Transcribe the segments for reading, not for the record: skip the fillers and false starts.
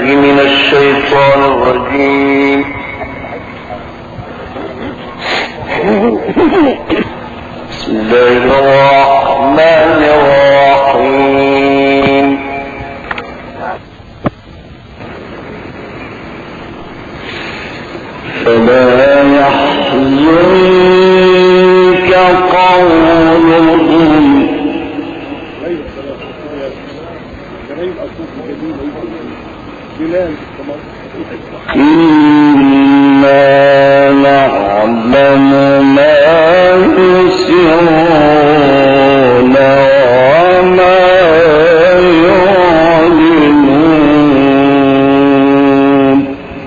من الشيطان الرجيم. بسم الله الرحمن الرحيم. فلا يحزنك قولهم إنا نعلم ما يسرون وما يعلنون.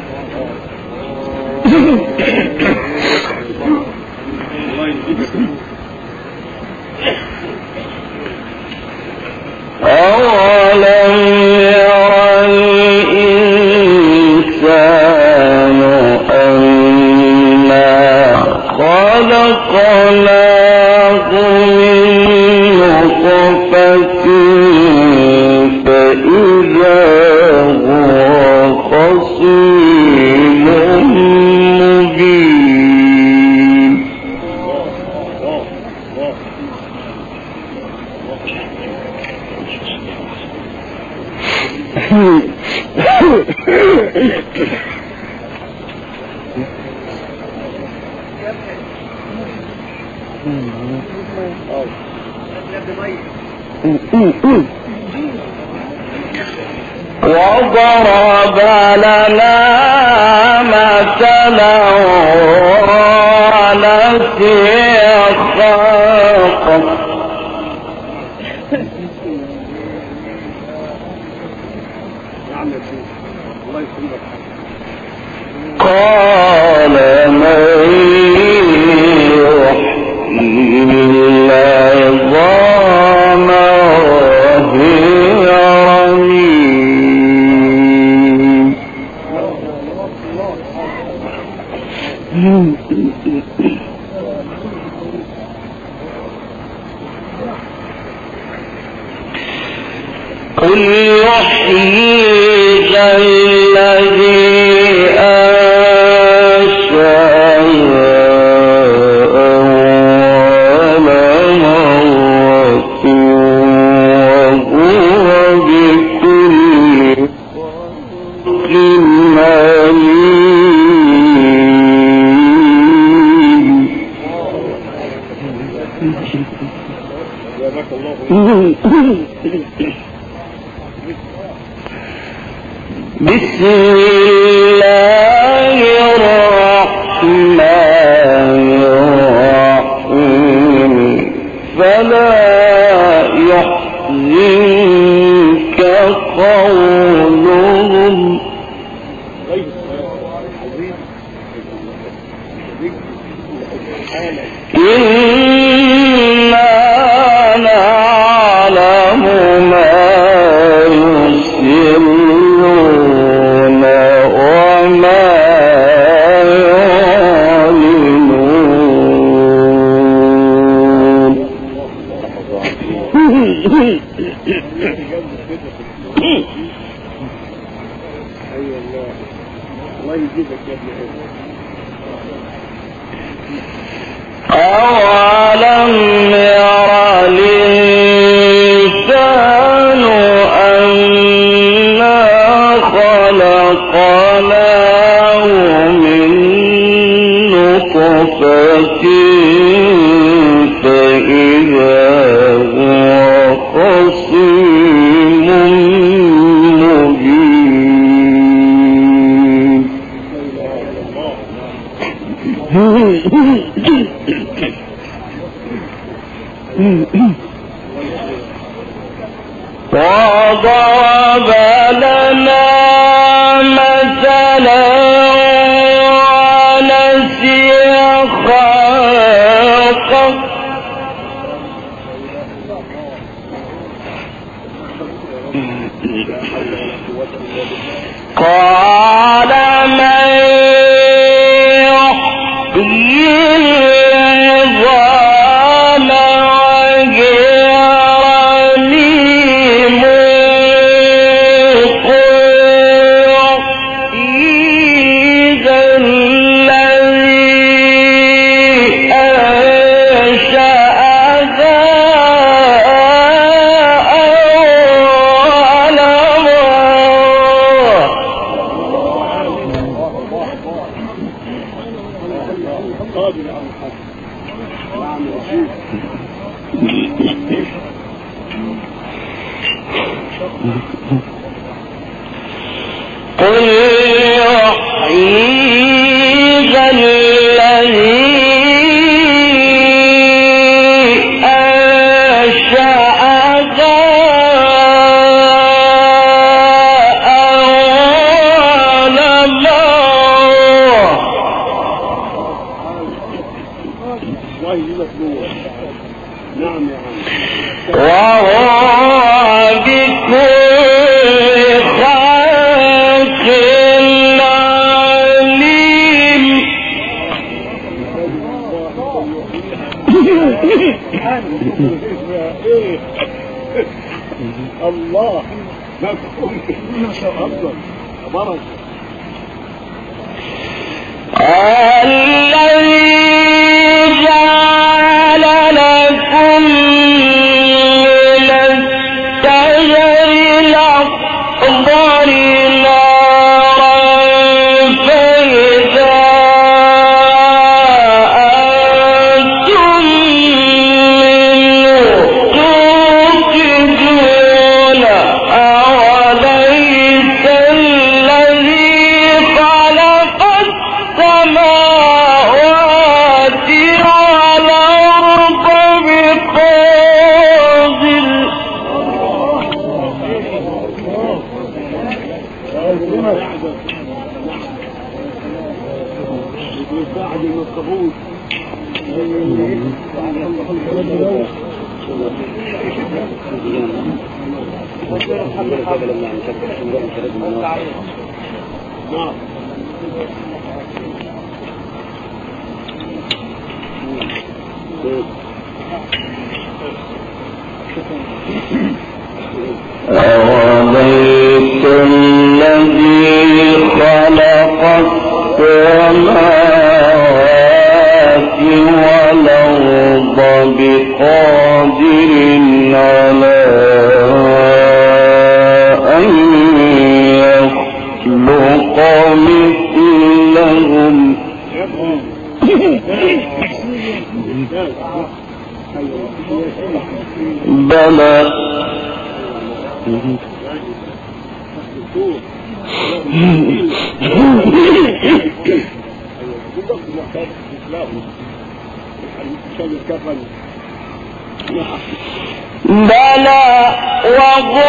أولم ير الإنسان أنا خلقناه من نطفة فإذا هو خصيم مبين. وضرب لنا مثلا ونسي خلقه قال من يحيي العظام وهي رميم. قل يحييها الذي بسم الله الرحمن الرحيم. فلا يحزنك قولهم إنا نعلم ما يسرون وما يعلنون. أولم ير الإنسان أنا خلقناه من نطفة فإذا هو خصيم مبين. وضرب لنا مثلا ونسي خلقه قال من يحيي العظام وهي رميم قل قل يحييها الذي الله مفهوم ما شاء الله تبارك الذي جعل لكم من الشجر الأخضر نارا فإذا أنتم منه توقدون أوليس الذي خلق السماوات والأرض بقادر يساعد المصطفون أوليس الذي خلق السماوات والأرض بقادر على أن يخلق مثلهم بلى بلى وهو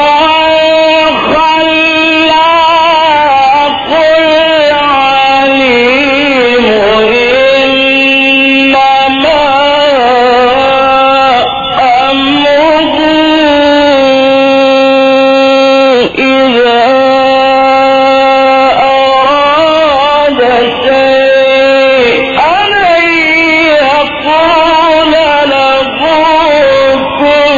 الخلاق العليم إنما أمره إذا أراد شيئا أن يقول له كن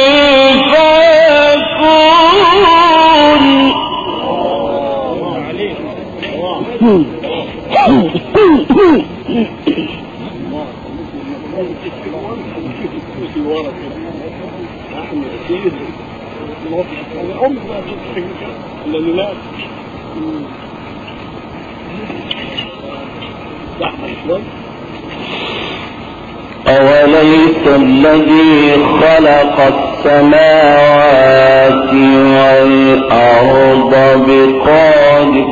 أوليس الذي خلق السماوات والأرض بقادر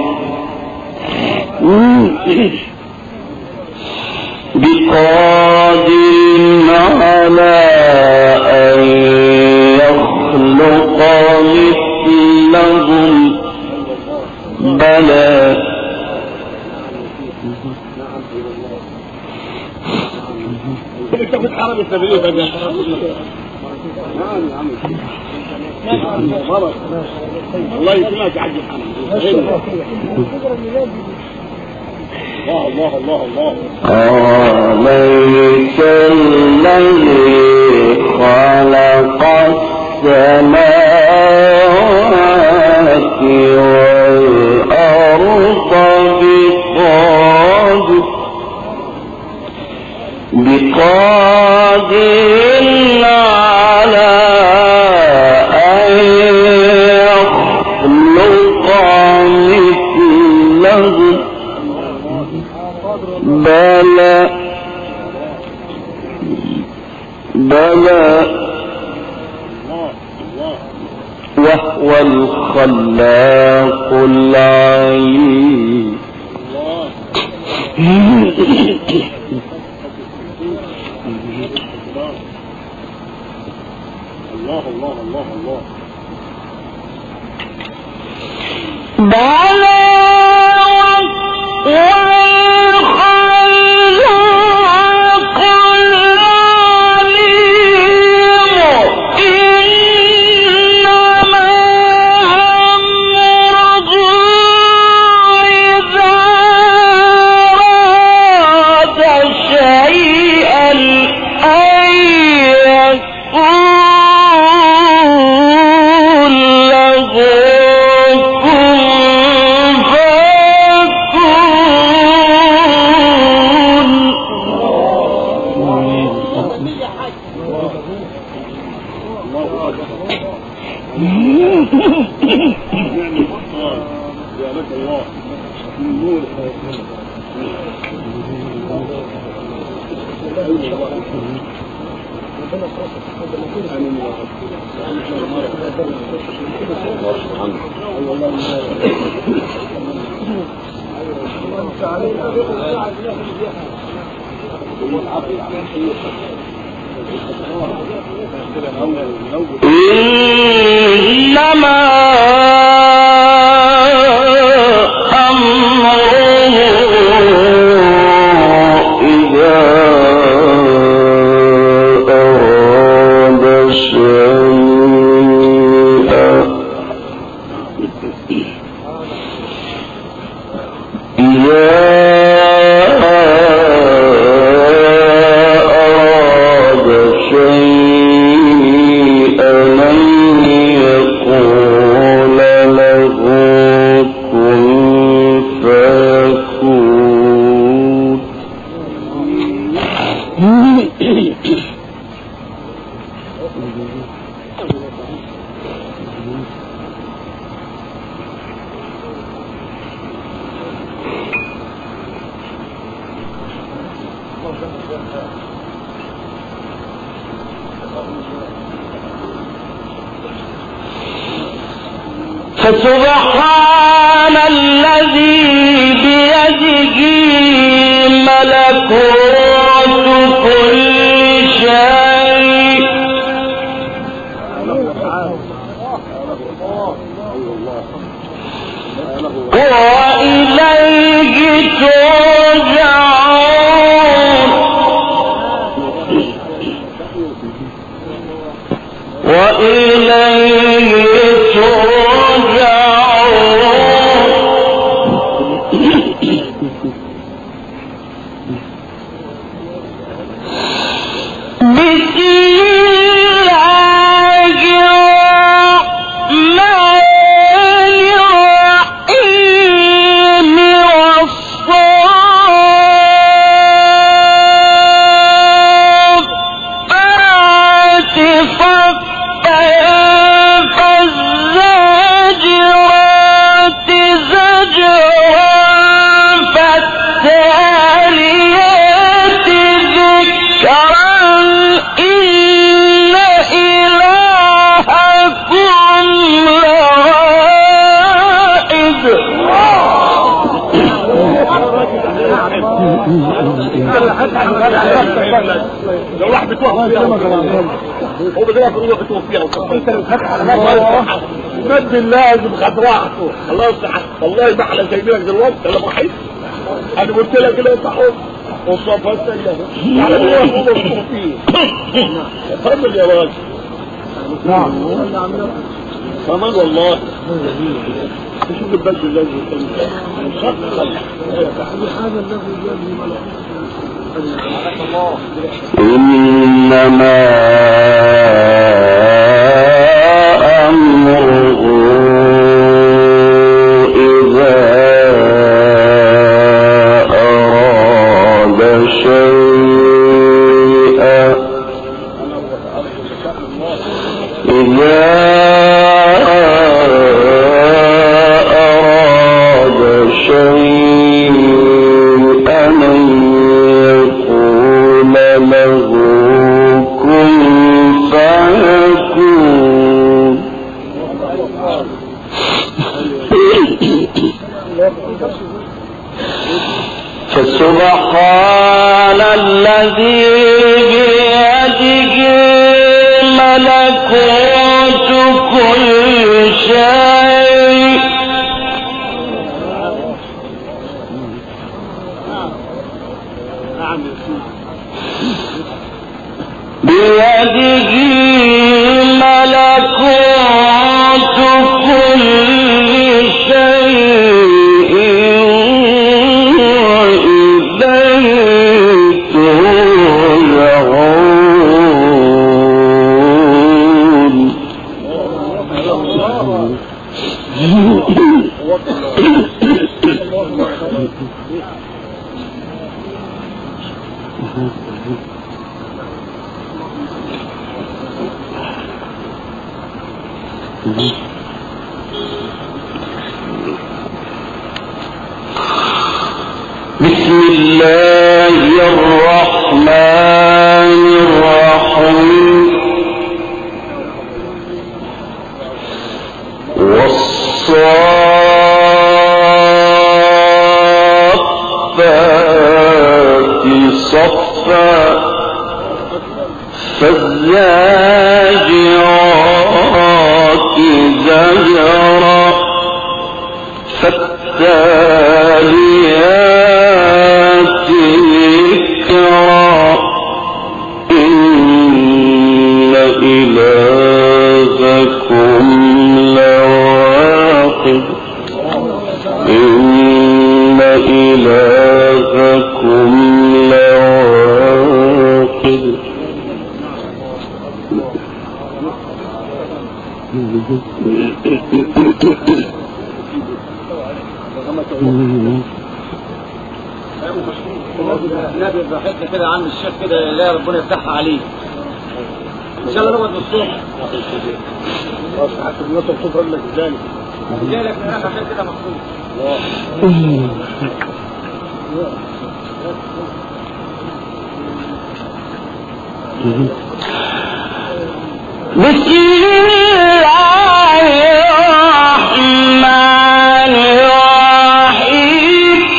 على أن يخلق مثلهم بلى تاخد حرم التبرير بقى نعم يا عم الله يسمعك يا حاج محمد الله الله الله أوليس الذي خلق السماوات والأرض بقادر على أن يخلق مثلهم بلى وهو والخلاق العليم. الله الله الله الله بلى والخلاق العليم إنما أمره إذا أراد شيئا أن يقول له إنما أمره إذا أراد شيئا فسبحان الذي بيده ملكوت كل شيء وإليه ترجعون وإليه لو راح بتوقف فيها هو بيقول لك روح بتوقف فيها انت اللي بتفتح على مد لازم خد راحته خلاص. والله ما احلى جايبينك دلوقتي انا بحس انا قلت لك لا تحط وصفها سيئه على ايه هو بتوقف فيه كمل يا راجل. نعم كمان والله شوف البلد الذي إنما أمره إذا أراد شيئا وقال الذي بيده ملكوت كل شيء بيده ملكوت كل شيء وإليه ترجعون. بسم الله الرحمن الرحيم. والصافات صفا فالزاجرات زجرا فالتاليات ذكرا إن إلهكم لواحد إن إلهكم لواحد. نبي براحتنا كده يا عم الشيخ كده، لا ربنا يفتحها عليه ان شاء الله. نقعد للصبح خلاص حتى الناس تقول لك ذلك ذلك انا عشان كده مخصوص. بسم الله الرحمن الرحيم.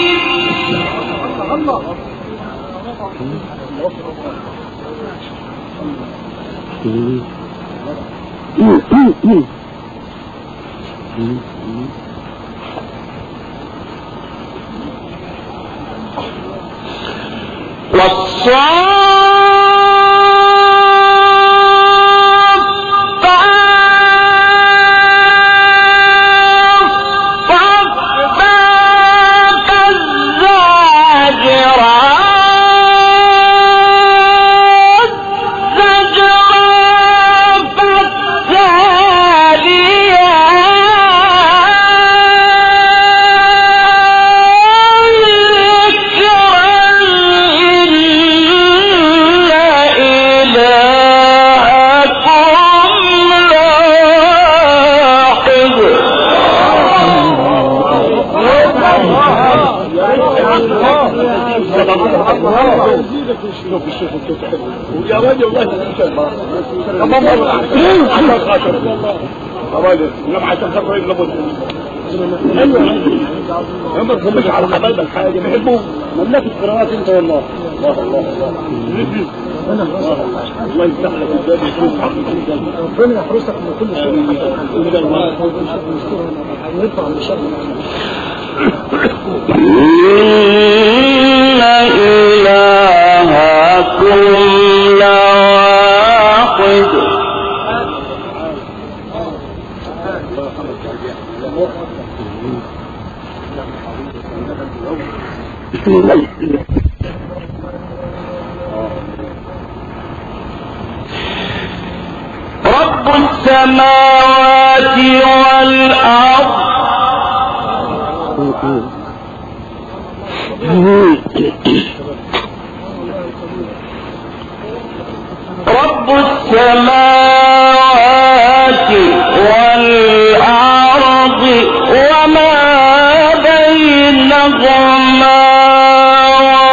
يا راجل والله تمام على خاطر راجل انما عشان خاطر لابد ايوه هم مش على حبايب الحاجه بيحبوا مملكه القراءات انت والله. الله الله الله الله يفتح لك الباب ربنا يحرسك من كل شيء ونرفع من شر. إن إلهكم لواحد رب السماوات والأرض رب السماوات والأرض وما بينهما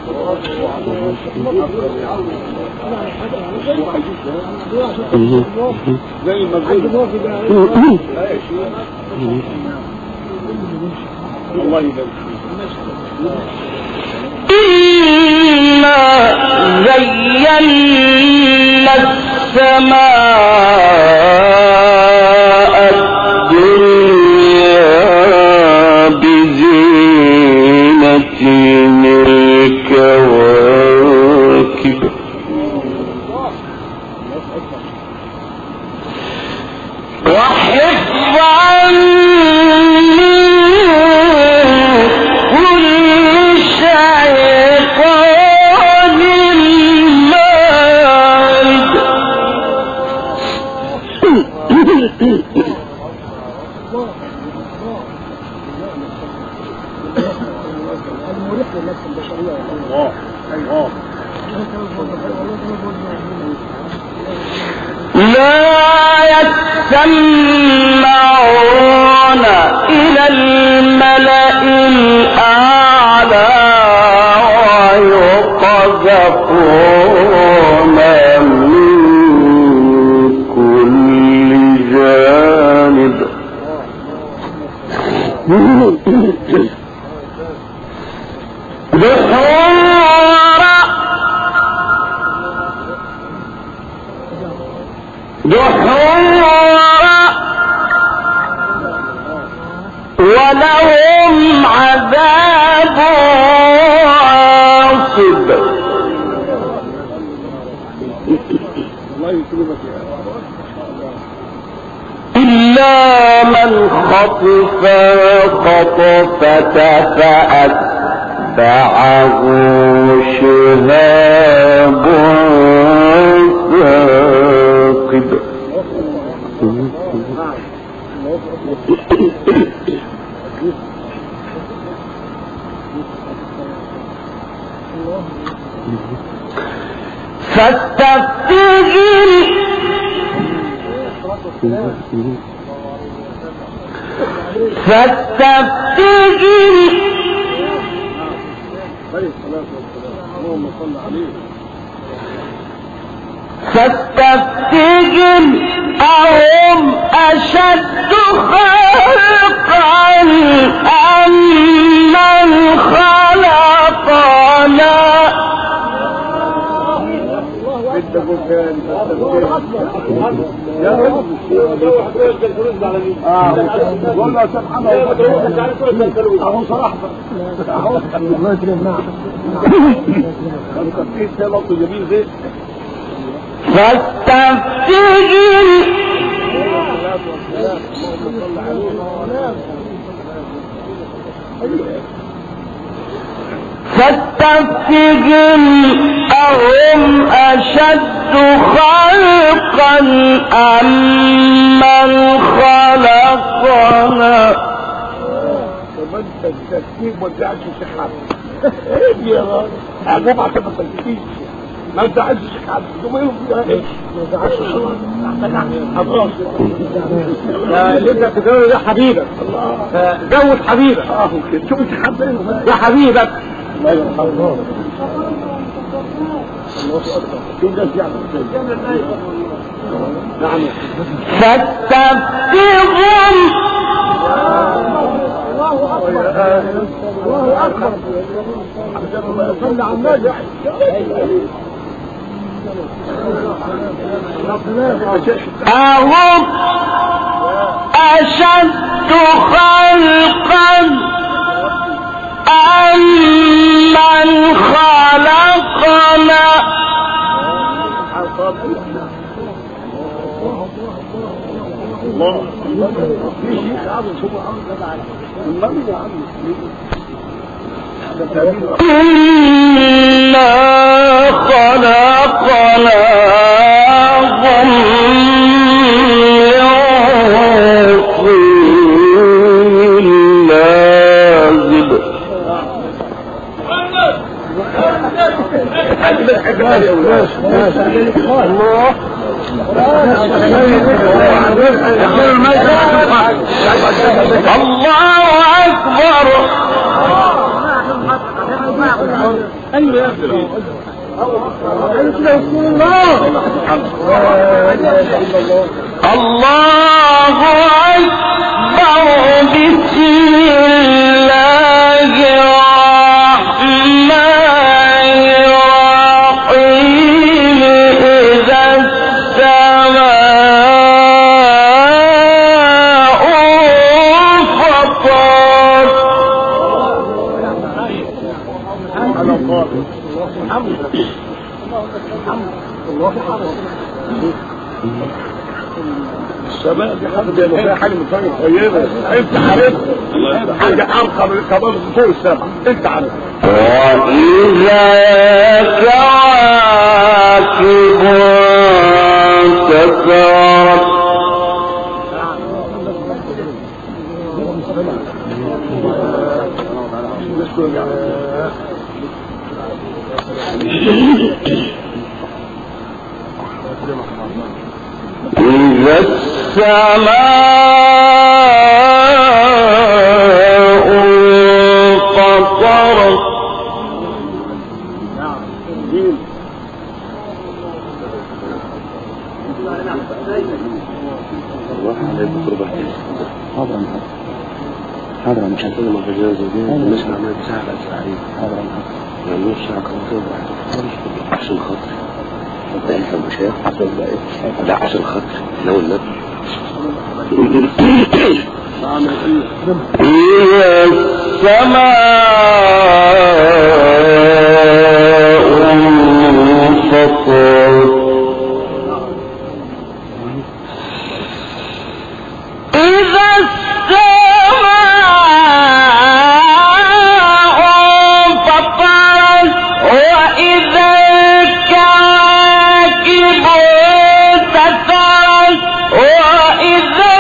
زي ما قلت الله يبارك إنا زينا السماء الدنيا بزينة الكواكب وحفظا لا يستمعون إلى الملأ الأعلى ويقذفون من كل جانب دحورا ولهم عذاب عاصب. إلا من خطف خطفة فأتبعه شهاب ثاقب. فاستفتهم أهم أشد خلقا أم من خلقنا فاستفتهم أهم أشد خلقا أم من خلقنا. كمان التسكيب ما تزعلش شحات يا راجل عشان ما تسكيش ما تزعلش شحات ثم يوم فيها ايه ما تزعلش حضرتك اللي انت بتقوله ده حبيبك زود حبيبك شوف شحات يا حبيبك فاستفتهم الله أكبر صلى على النبي أهم أشد خلقا أم من خلقنا. الله في شيء عظيم شو إنا خلقناهم من طين لازب. الله أكبر. ايوه يا اخي الله أكبر. بسم الله الرحمن الرحيم. إذا السماء انفطرت. السماء دي حاجه من ثانيه طيبه، انت عارفها حاجه ارقى من كمان فوق السماء، انت عارفها. وإذا كواكب انتثرت. إذا السماء انفطرت. حاضر مش هنتكلم عن الرجال الزوجين نسمع ما يتساعد على السعيد. حاضر يعني نص ساعة كمان عشان خاطر انت انت مش عشان لا عشان خاطر لو النبي إذا السماء انفطرت. إذا السماء انفطرت. وإذا الكواكب انتثرت. وإذا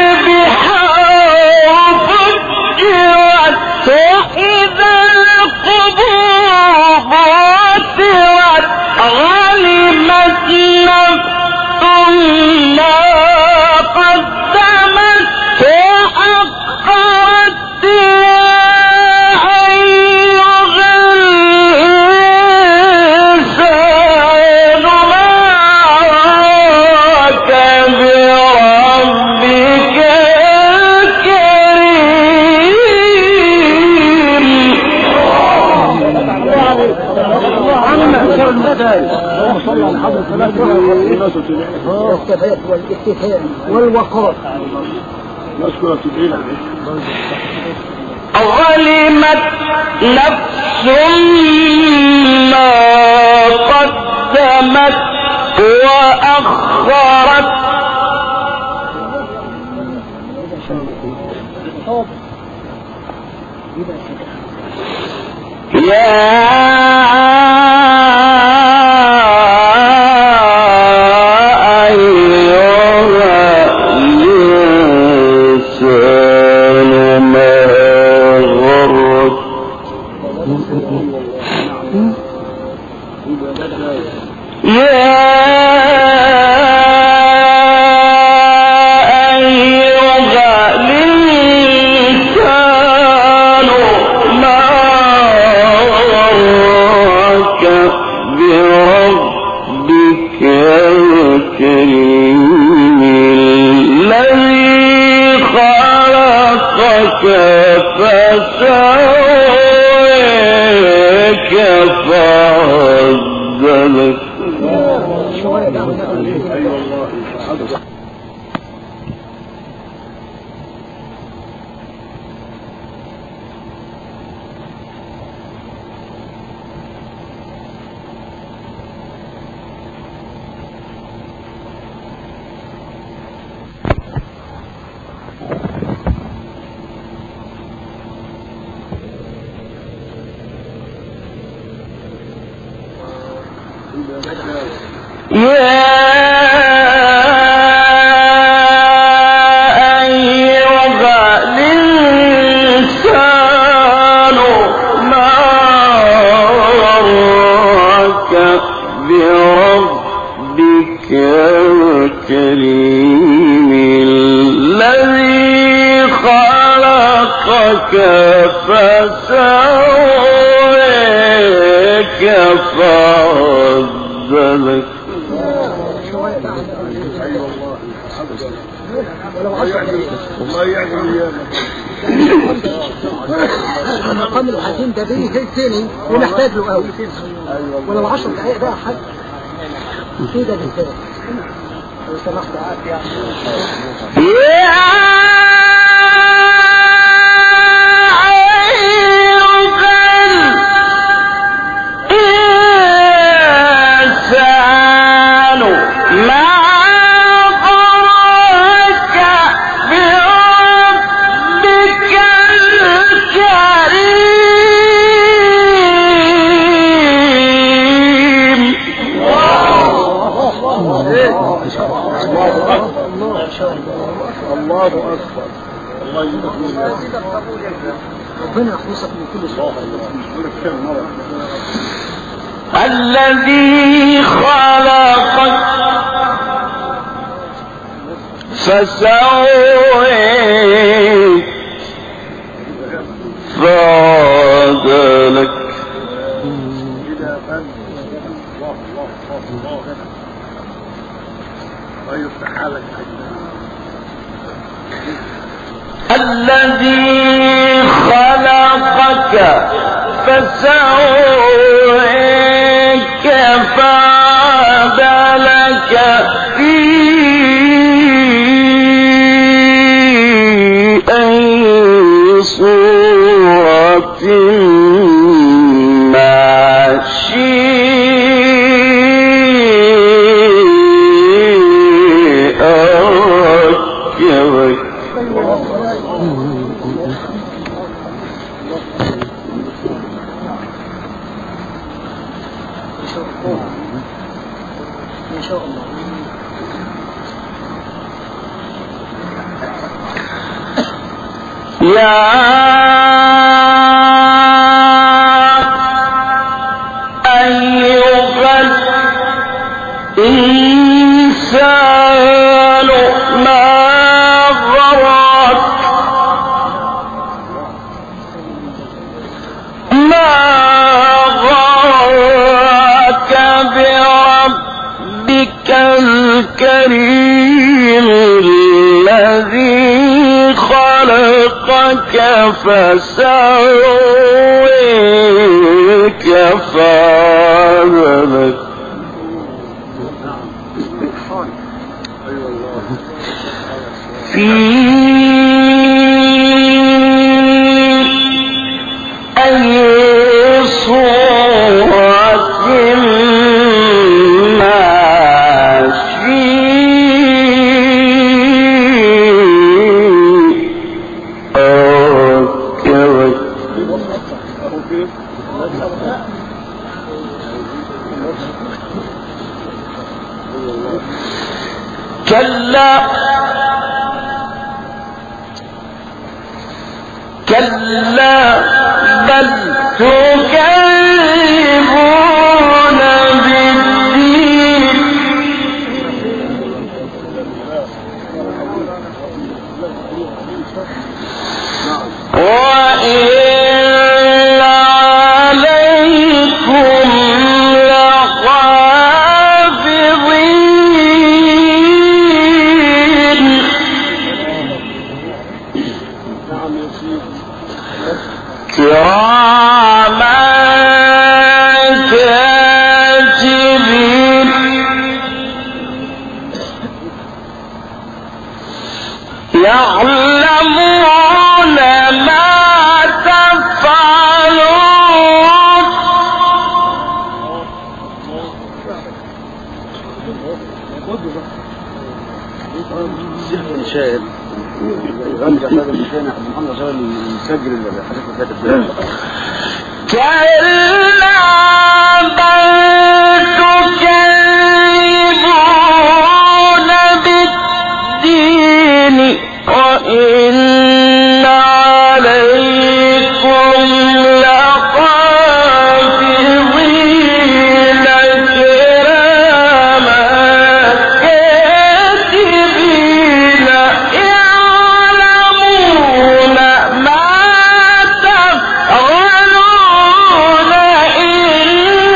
البحار فجرت. وإذا القبور بعثرت. علمت نفس ما قدمت وأخرت. يا أيها الإنسان ما غرك بربك الكفاءة والاكتفاء والوقار. نشكرك جزيلا. علمت نفس ما قدمت وأخرت. فسواك فعذبك الله يعلم المقام الحزين ده بيه شيء ثاني ونحتاج له قوي ولو 10 دقائق بقى حد كده بالذات لو سمحت الله أكبر الله يجزيك ربنا يخلصك من كل شيء. الذي خلقك فسويك فعدلك الذي خلقك فسويك فعدلك في أي صورة ما شاء ركبك إن شاء الله. يا أيها الإنسان ما غرك بربك الكريم الذي خلقك فسويك فعدلك في أي صورة ما كلا بل تكذبون بالدين وإن عليكم لحافظين كراما كاتبين يعلمون ما تفعلون شاهد غنجة هذا المكان احنا محمد صلى الله نسجل الحاجات اللي فاتت كلا بل تكذبون بالدين وإن عليكم لحافظين كراما كاتبين يعلمون ما تفعلون إن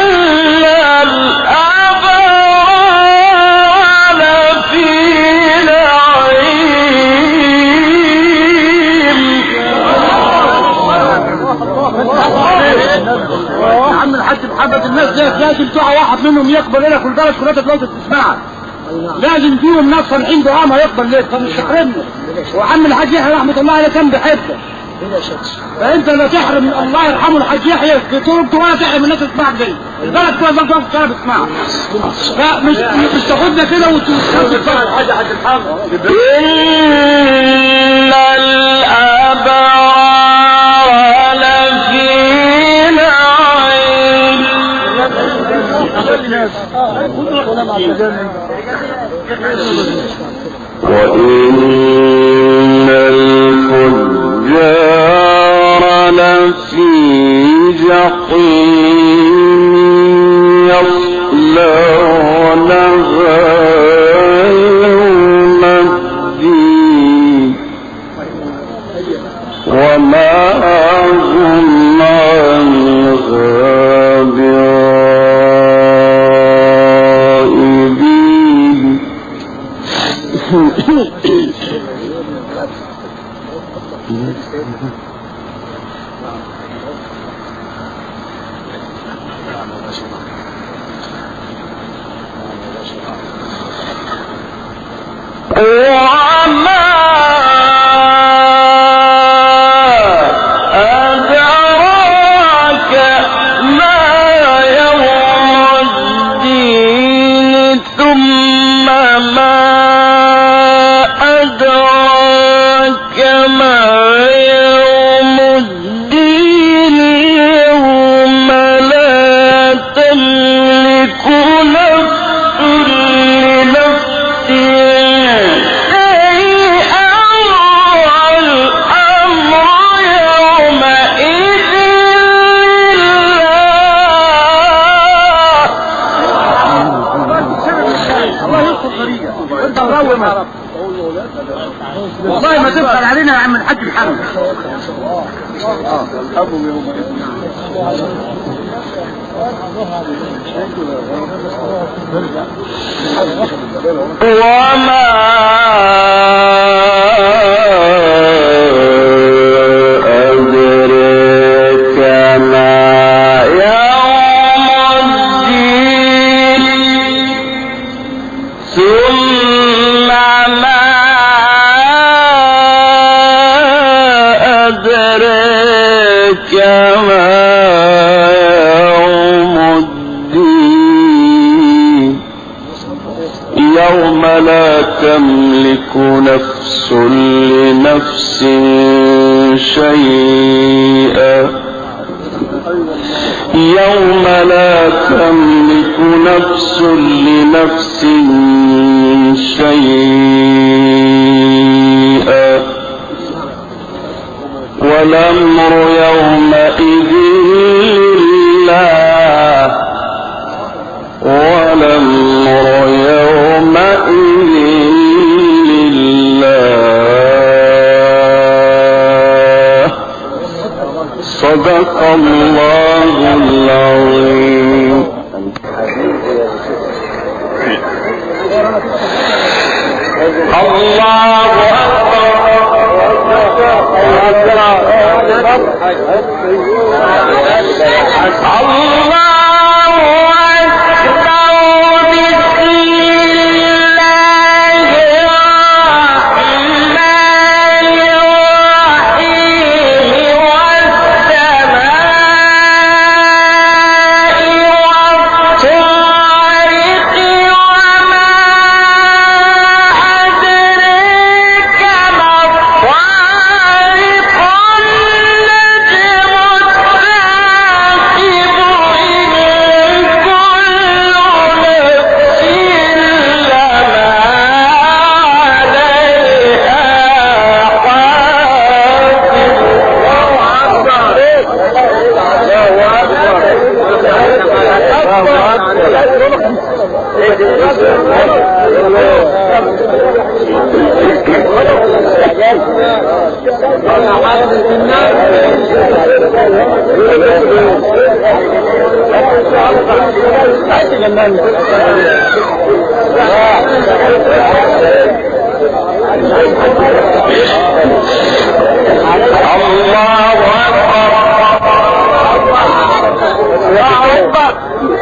لازم تقع واحد منهم يقبل لك والبلد كلها تتلوث تسمعك. لازم فيهم ناس صالحين دعاء ما يقبل لك، فمش تحرمنا. وعم الحاج يحيى رحمه الله عليه كان بيحبك، فانت لا تحرم الله يرحمه الحاج يحيى في تربته ولا تحرم الناس تسمعك دي. البلد كلها تفضل في الشارع تسمعك، فمش تاخدنا كده وتخلي حاجه حاج الحاج. إن الأبرار لفي نعيم وإن الفجار لفي جحيم يصلونها يوم الدين وما هم عنها بغائبين. وما أدراك ما يوم الدين ثم ما أدراك ما يوم الدين يوم لا تملك نفس لنفس والله ما تبخل علينا يا عم الحاج محمد. وما أدرك ما يوم الدين ثم ما أدرك ما يوم الدين يوم لا تملك نفس لنفس شيئا يوم لا تملك نفس لنفس شيئا والأمر يومئذ لله والأمر يومئذ لله. صدق الله العظيم. الله أكبر. الله أكبر.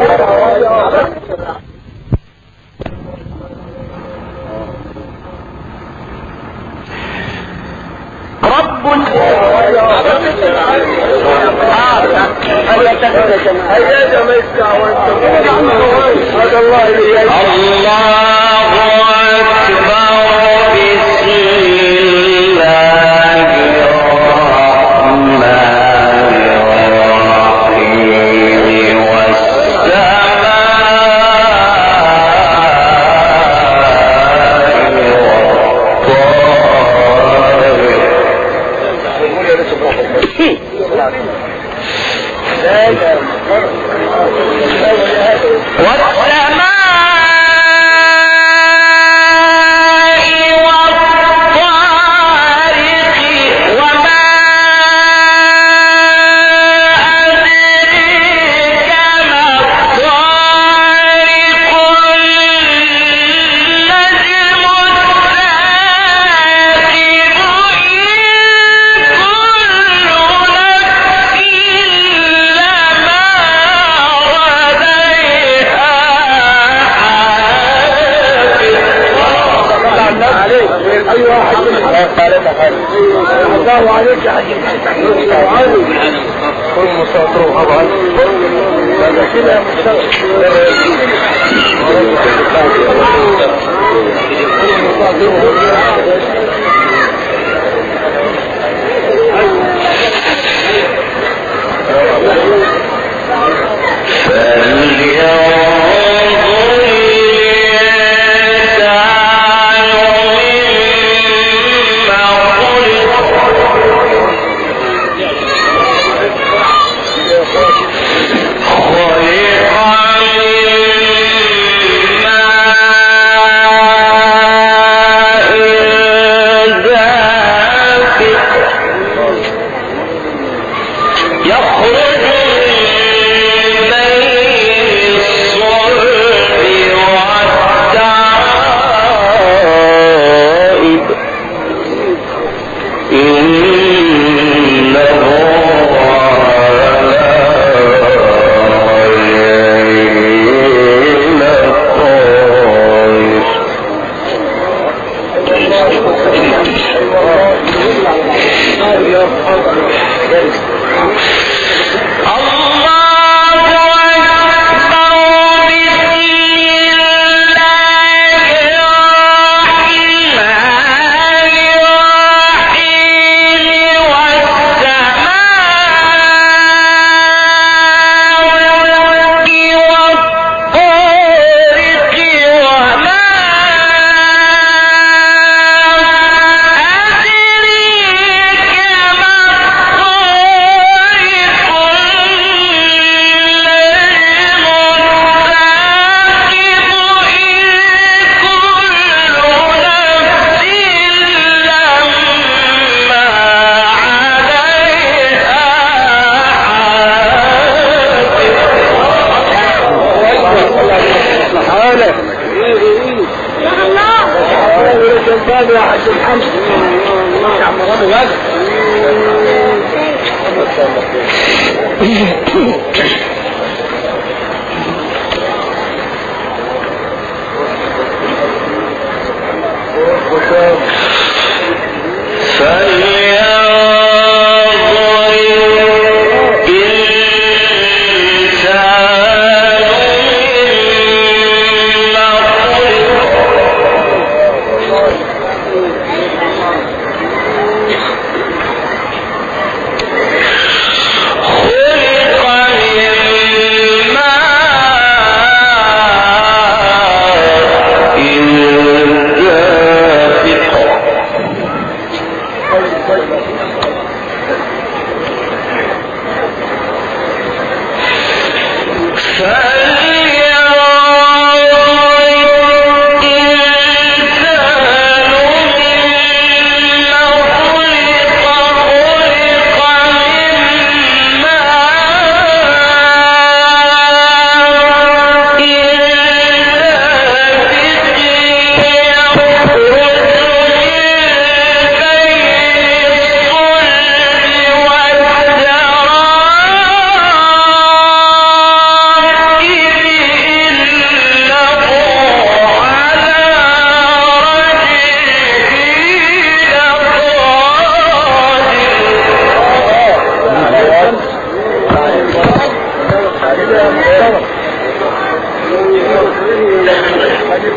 خلق من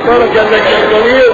بركة انك يا جميل.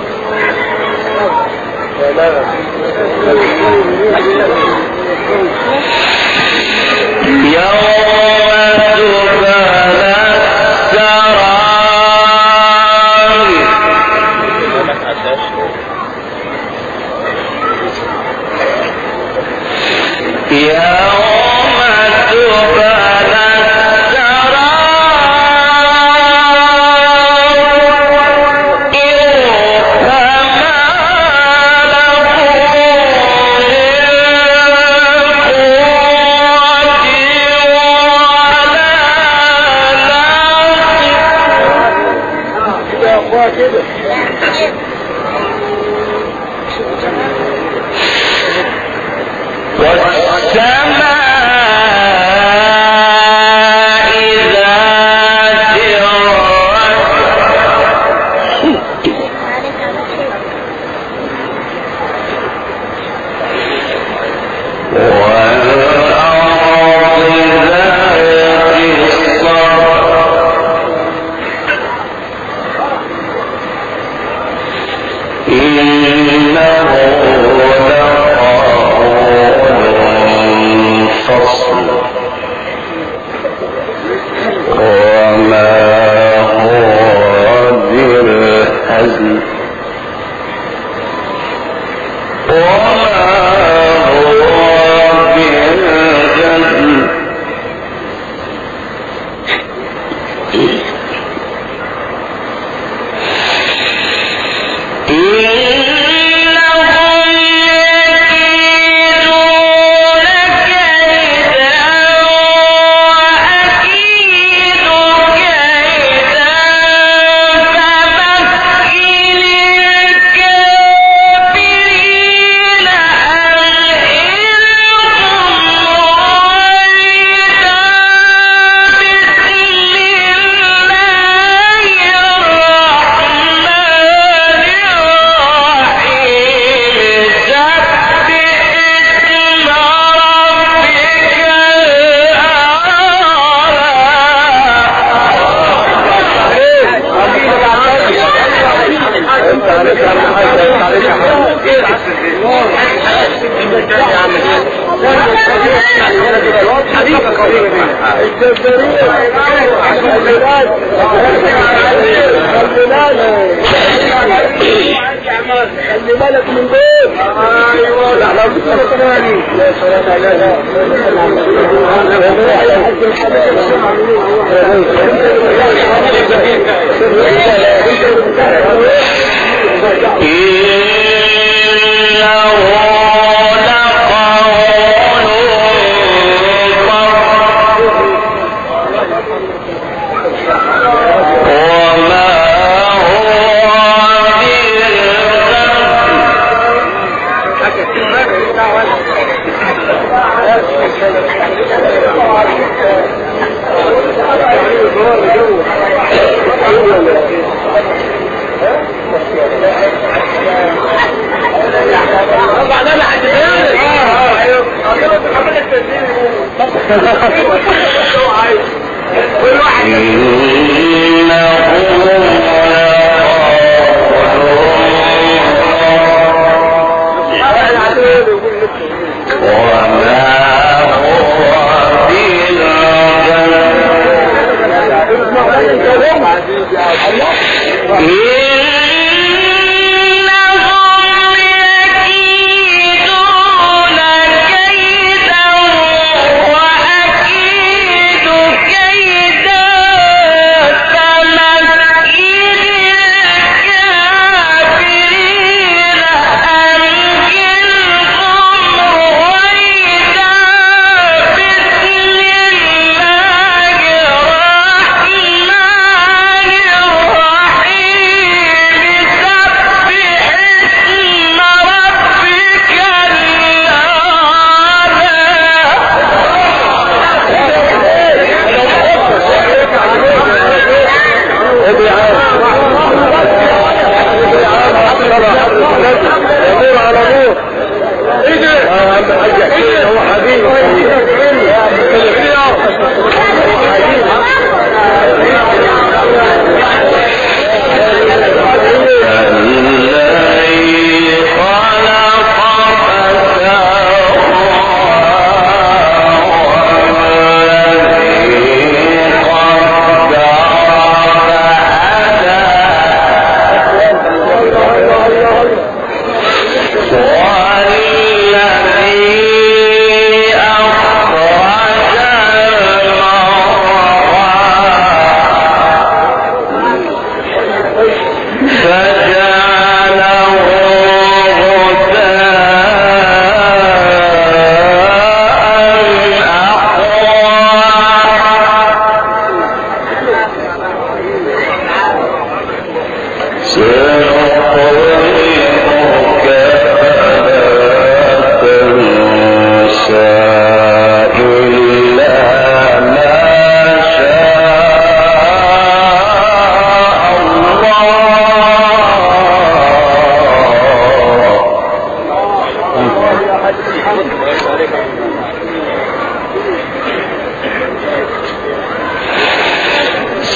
خلي بالك من دول. ايوه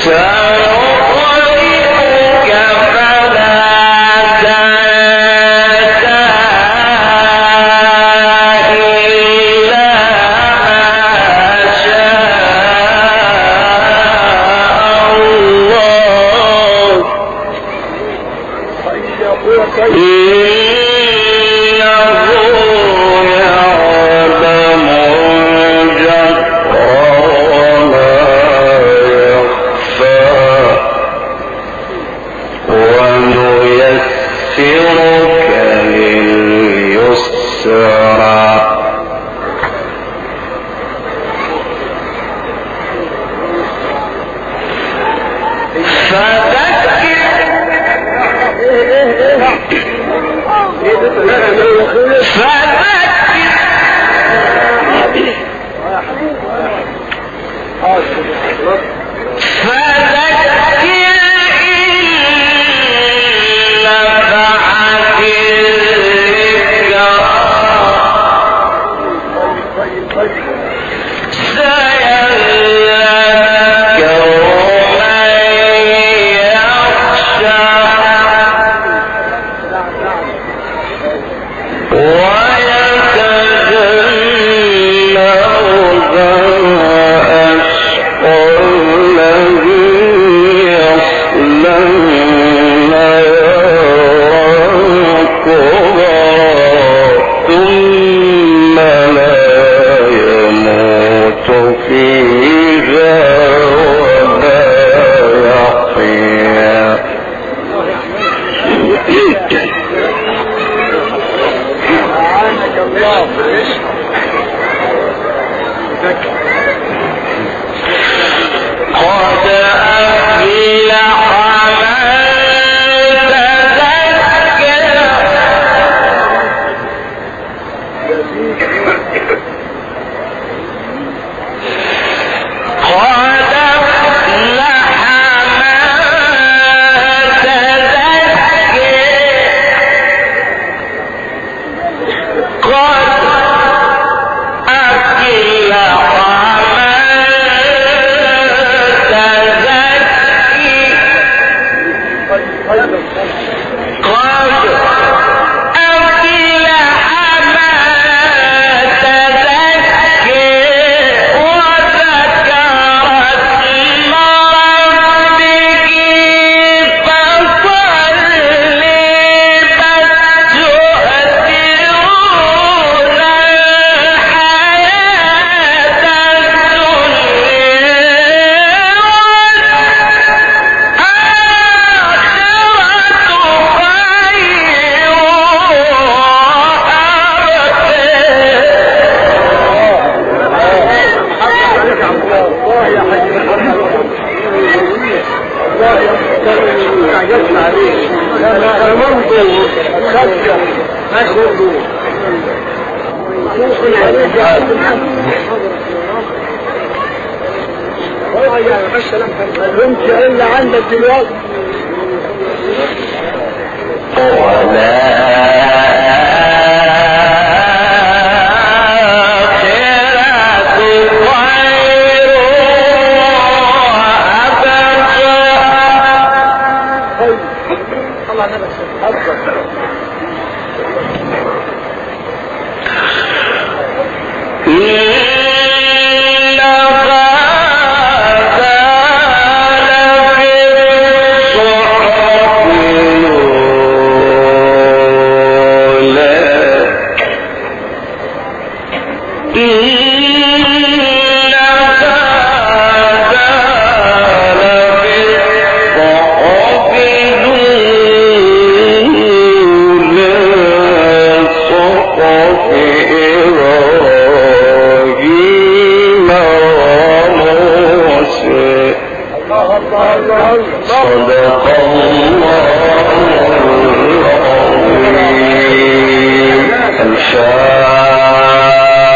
إلا عندك دلوقتي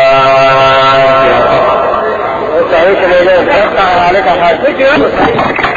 عليك حاجة